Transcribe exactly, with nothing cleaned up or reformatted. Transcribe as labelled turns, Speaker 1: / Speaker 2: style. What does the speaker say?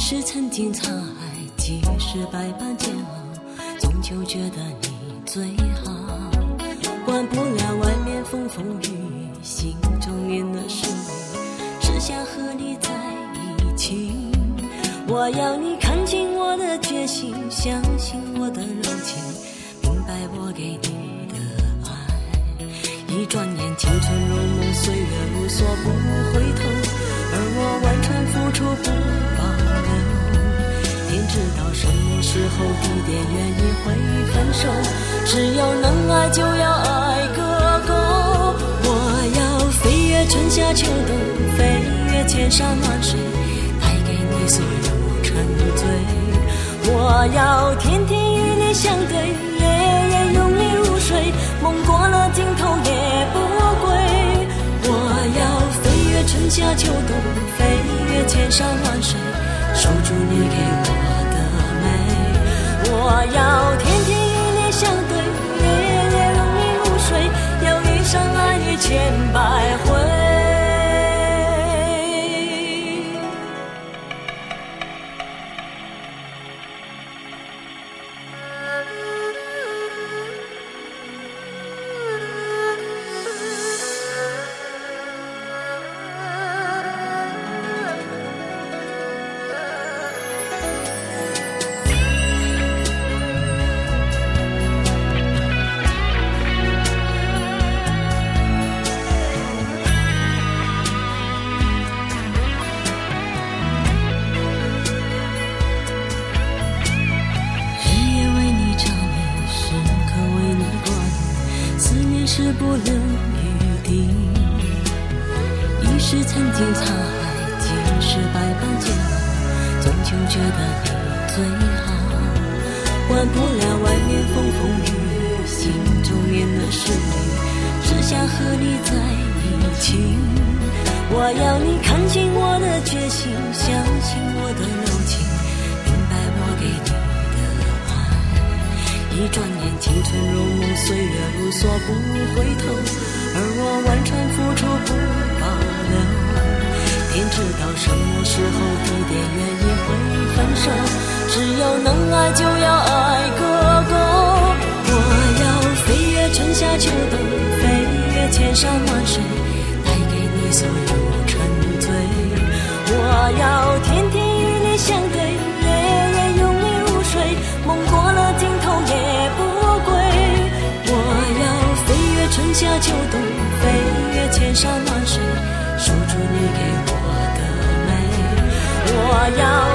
Speaker 1: 是曾经沧海，即使百般煎熬，终究觉得你最好。管不了外面风风雨雨，心中念的是你，只想和你在一起。我要你看清我的决心，相信我的柔情，明白我给你的爱。一转眼青春如梦，岁月如梭不回头，而我完全付出不保留。天知道什么时候地点愿意会分手，只要能爱就要爱个够。我要飞越春夏秋冬，飞越千山万水，带给你所有沉醉。我要天天与你相对，夜夜拥你入睡，梦过了尽头也不归。我要飞越春夏秋冬，飞越千山万水，守住你给我的美。我要天天与你相对，夜夜拥你入睡，要一生爱你千百回。是不留余地，已是曾经沧海，即使百般煎熬，终究觉得你最好。管不了外面风风雨雨，心中念的是你，只想和你在一起。我要你看清我的决心，相信我的柔情，明白我给你一转眼青春如梦，岁月如梭不回头，而我完全付出不保留。天知道什么时候地点愿意会分手，只要能爱就要爱个够。我要飞越春夏秋冬，飞越千山万水，带给你所有沉醉。我要天天与你相对，夜夜拥你入睡，梦过了尽头也不归。我要飞越春夏秋冬，飞越千山万水，守住你给我的美。我要